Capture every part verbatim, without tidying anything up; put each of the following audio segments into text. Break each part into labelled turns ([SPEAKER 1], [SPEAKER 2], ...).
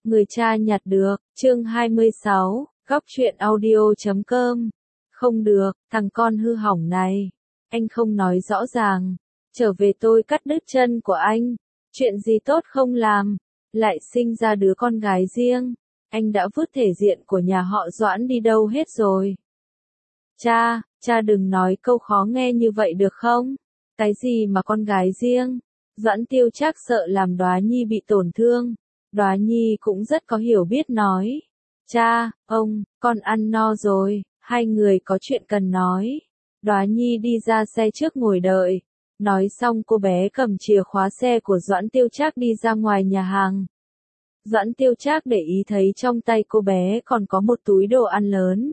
[SPEAKER 1] Người cha nhặt được, chương hai mươi sáu, góc truyện audio chấm com. Không được, thằng con hư hỏng này. Anh không nói rõ ràng. Trở về tôi cắt đứt chân của anh. Chuyện gì tốt không làm. Lại sinh ra đứa con gái riêng. Anh đã vứt thể diện của nhà họ Doãn đi đâu hết rồi. Cha, cha đừng nói câu khó nghe như vậy được không? Cái gì mà con gái riêng? Doãn Tiêu Trác sợ làm Đoá Nhi bị tổn thương. Đoá Nhi cũng rất có hiểu biết nói. Cha, ông, con ăn no rồi, hai người có chuyện cần nói. Đoá Nhi đi ra xe trước ngồi đợi. Nói xong cô bé cầm chìa khóa xe của Doãn Tiêu Trác đi ra ngoài nhà hàng. Doãn Tiêu Trác để ý thấy trong tay cô bé còn có một túi đồ ăn lớn.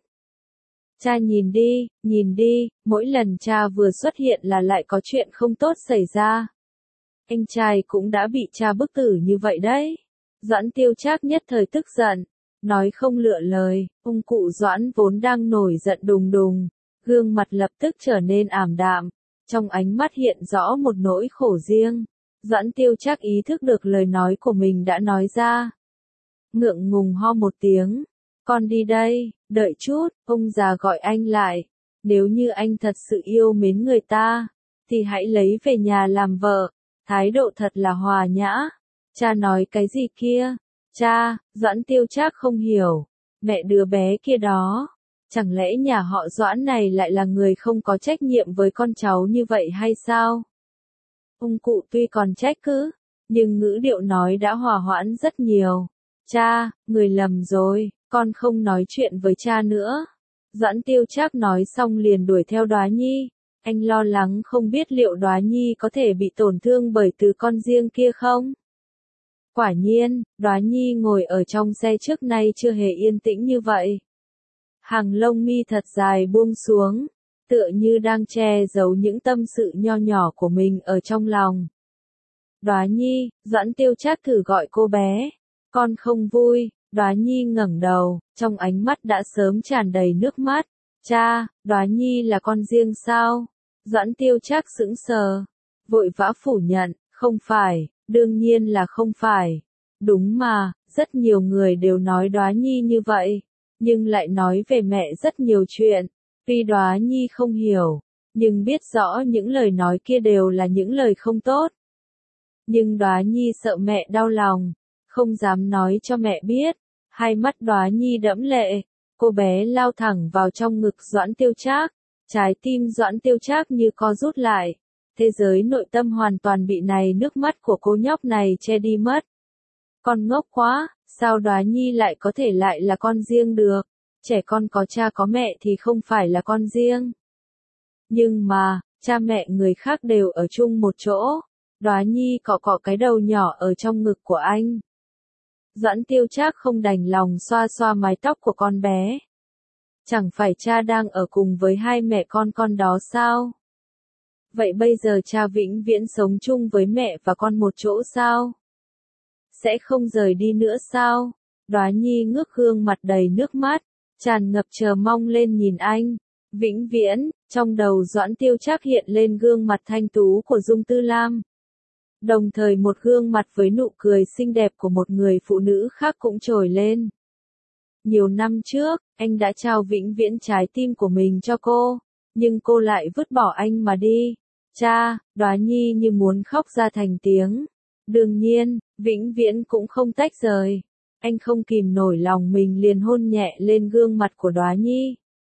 [SPEAKER 1] Cha nhìn đi, nhìn đi, mỗi lần cha vừa xuất hiện là lại có chuyện không tốt xảy ra. Anh trai cũng đã bị cha bức tử như vậy đấy. Doãn Tiêu Trác nhất thời tức giận, nói không lựa lời, ông cụ Doãn vốn đang nổi giận đùng đùng, gương mặt lập tức trở nên ảm đạm, trong ánh mắt hiện rõ một nỗi khổ riêng. Doãn Tiêu Trác ý thức được lời nói của mình đã nói ra. Ngượng ngùng ho một tiếng, con đi đây, đợi chút, ông già gọi anh lại. Nếu như anh thật sự yêu mến người ta, thì hãy lấy về nhà làm vợ, thái độ thật là hòa nhã. Cha nói cái gì kia? Cha, Doãn Tiêu Trác không hiểu. Mẹ đứa bé kia đó. Chẳng lẽ nhà họ Doãn này lại là người không có trách nhiệm với con cháu như vậy hay sao? Ông cụ tuy còn trách cứ, nhưng ngữ điệu nói đã hòa hoãn rất nhiều. Cha, người lầm rồi, con không nói chuyện với cha nữa. Doãn Tiêu Trác nói xong liền đuổi theo Đoá Nhi. Anh lo lắng không biết liệu Đoá Nhi có thể bị tổn thương bởi từ con riêng kia không? Quả nhiên, Đoá Nhi ngồi ở trong xe trước nay chưa hề yên tĩnh như vậy. Hàng lông mi thật dài buông xuống, tựa như đang che giấu những tâm sự nho nhỏ của mình ở trong lòng. Đoá Nhi, Doãn Tiêu Trác thử gọi cô bé. Con không vui. Đoá Nhi ngẩng đầu, trong ánh mắt đã sớm tràn đầy nước mắt. Cha, Đoá Nhi là con riêng sao? Doãn Tiêu Trác sững sờ, vội vã phủ nhận, không phải, đương nhiên là không phải. Đúng mà, rất nhiều người đều nói Đoá Nhi như vậy, nhưng lại nói về mẹ rất nhiều chuyện. Tuy Đoá Nhi không hiểu, nhưng biết rõ những lời nói kia đều là những lời không tốt. Nhưng Đoá Nhi sợ mẹ đau lòng, không dám nói cho mẹ biết. Hai mắt Đoá Nhi đẫm lệ, cô bé lao thẳng vào trong ngực Doãn Tiêu Trác, trái tim Doãn Tiêu Trác như co rút lại, thế giới nội tâm hoàn toàn bị này nước mắt của cô nhóc này che đi mất. Con ngốc quá, sao Đoá Nhi lại có thể lại là con riêng được, trẻ con có cha có mẹ thì không phải là con riêng. Nhưng mà, cha mẹ người khác đều ở chung một chỗ. Đoá Nhi cọ cọ cái đầu nhỏ ở trong ngực của anh. Doãn Tiêu Trác không đành lòng xoa xoa mái tóc của con bé. Chẳng phải cha đang ở cùng với hai mẹ con con đó sao? Vậy bây giờ cha vĩnh viễn sống chung với mẹ và con một chỗ sao? Sẽ không rời đi nữa sao? Đoá Nhi ngước gương mặt đầy nước mắt, tràn ngập chờ mong lên nhìn anh. Vĩnh viễn, trong đầu Doãn Tiêu Trác hiện lên gương mặt thanh tú của Dung Tư Lam. Đồng thời một gương mặt với nụ cười xinh đẹp của một người phụ nữ khác cũng trồi lên. Nhiều năm trước, anh đã trao vĩnh viễn trái tim của mình cho cô, nhưng cô lại vứt bỏ anh mà đi. Cha, Đoá Nhi như muốn khóc ra thành tiếng. Đương nhiên, vĩnh viễn cũng không tách rời. Anh không kìm nổi lòng mình liền hôn nhẹ lên gương mặt của Đoá Nhi.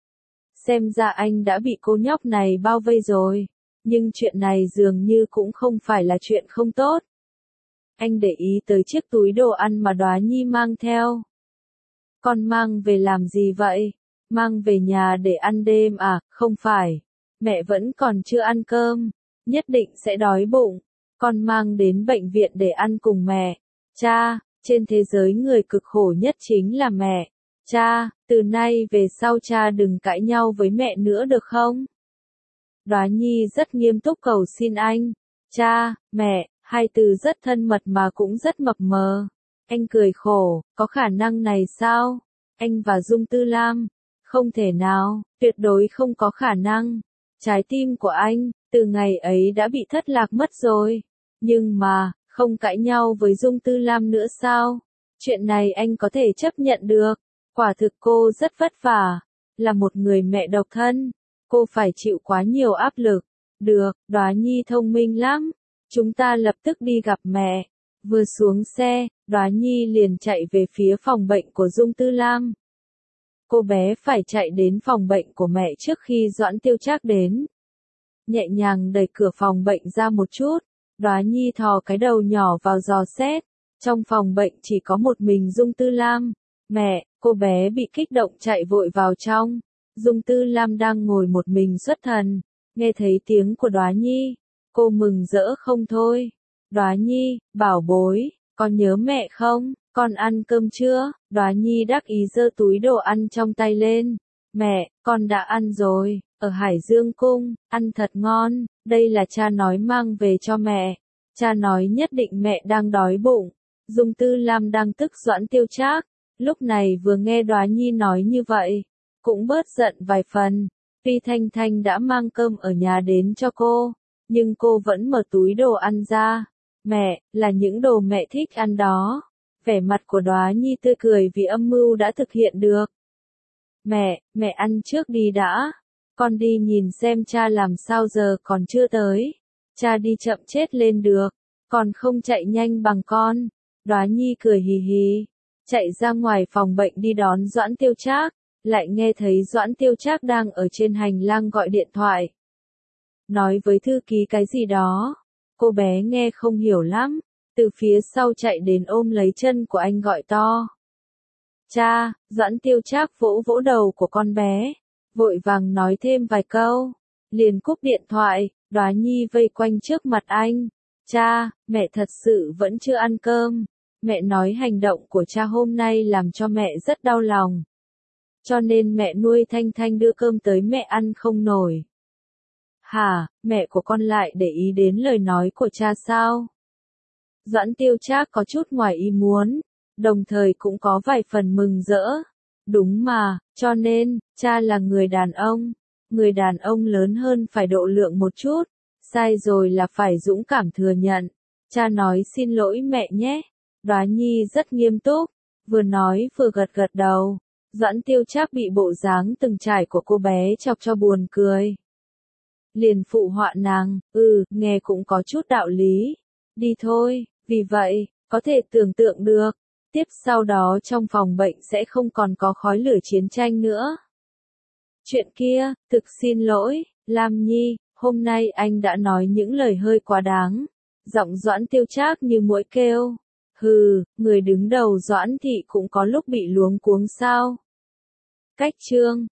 [SPEAKER 1] Xem ra anh đã bị cô nhóc này bao vây rồi. Nhưng chuyện này dường như cũng không phải là chuyện không tốt. Anh để ý tới chiếc túi đồ ăn mà Đoá Nhi mang theo. Con mang về làm gì vậy? Mang về nhà để ăn đêm à? Không phải. Mẹ vẫn còn chưa ăn cơm. Nhất định sẽ đói bụng. Con mang đến bệnh viện để ăn cùng mẹ. Cha, trên thế giới người cực khổ nhất chính là mẹ. Cha, từ nay về sau cha đừng cãi nhau với mẹ nữa được không? Đoá Nhi rất nghiêm túc cầu xin anh. Cha, mẹ, hai từ rất thân mật mà cũng rất mập mờ. Anh cười khổ, có khả năng này sao? Anh và Dung Tư Lam? Không thể nào, tuyệt đối không có khả năng. Trái tim của anh, từ ngày ấy đã bị thất lạc mất rồi. Nhưng mà, không cãi nhau với Dung Tư Lam nữa sao? Chuyện này anh có thể chấp nhận được. Quả thực cô rất vất vả. Là một người mẹ độc thân. Cô phải chịu quá nhiều áp lực. Được, Đóa Nhi thông minh lắm. Chúng ta lập tức đi gặp mẹ. Vừa xuống xe, Đóa Nhi liền chạy về phía phòng bệnh của Dung Tư Lam. Cô bé phải chạy đến phòng bệnh của mẹ trước khi Doãn Tiêu Trác đến. Nhẹ nhàng đẩy cửa phòng bệnh ra một chút, Đóa Nhi thò cái đầu nhỏ vào dò xét. Trong phòng bệnh chỉ có một mình Dung Tư Lam. Mẹ, cô bé bị kích động chạy vội vào trong. Dung Tư Lam đang ngồi một mình xuất thần, nghe thấy tiếng của Đóa Nhi, cô mừng rỡ không thôi. Đóa Nhi, bảo bối, con nhớ mẹ không? Con ăn cơm chưa? Đóa Nhi đắc ý giơ túi đồ ăn trong tay lên. Mẹ, con đã ăn rồi, ở Hải Dương Cung, ăn thật ngon, đây là cha nói mang về cho mẹ. Cha nói nhất định mẹ đang đói bụng. Dung Tư Lam đang tức Doãn Tiêu Trác, lúc này vừa nghe Đóa Nhi nói như vậy, cũng bớt giận vài phần. Tuy Thanh Thanh đã mang cơm ở nhà đến cho cô, nhưng cô vẫn mở túi đồ ăn ra. Mẹ, là những đồ mẹ thích ăn đó. Vẻ mặt của Đóa Nhi tươi cười vì âm mưu đã thực hiện được. Mẹ, mẹ ăn trước đi đã. Con đi nhìn xem cha làm sao giờ còn chưa tới. Cha đi chậm chết lên được, còn không chạy nhanh bằng con. Đóa Nhi cười hì hì, chạy ra ngoài phòng bệnh đi đón Doãn Tiêu Trác, lại nghe thấy Doãn Tiêu Trác đang ở trên hành lang gọi điện thoại. Nói với thư ký cái gì đó, cô bé nghe không hiểu lắm, từ phía sau chạy đến ôm lấy chân của anh gọi to. Cha, Doãn Tiêu Trác vỗ vỗ đầu của con bé, vội vàng nói thêm vài câu, liền cúp điện thoại. Đóa Nhi vây quanh trước mặt anh. Cha, mẹ thật sự vẫn chưa ăn cơm. Mẹ nói hành động của cha hôm nay làm cho mẹ rất đau lòng. Cho nên mẹ nuôi Thanh Thanh đưa cơm tới mẹ ăn không nổi. Hả, mẹ của con lại để ý đến lời nói của cha sao? Doãn Tiêu Trác có chút ngoài ý muốn, đồng thời cũng có vài phần mừng rỡ. Đúng mà, cho nên, cha là người đàn ông. Người đàn ông lớn hơn phải độ lượng một chút, sai rồi là phải dũng cảm thừa nhận. Cha nói xin lỗi mẹ nhé. Đóa Nhi rất nghiêm túc, vừa nói vừa gật gật đầu. Doãn Tiêu Trác bị bộ dáng từng trải của cô bé chọc cho buồn cười. Liền phụ họa nàng, ừ, nghe cũng có chút đạo lý. Đi thôi, vì vậy, có thể tưởng tượng được, tiếp sau đó trong phòng bệnh sẽ không còn có khói lửa chiến tranh nữa. Chuyện kia, thực xin lỗi, Lam Nhi, hôm nay anh đã nói những lời hơi quá đáng. Giọng Doãn Tiêu Trác như muỗi kêu. Hừ, người đứng đầu Doãn thị cũng có lúc bị luống cuống sao. Cách chương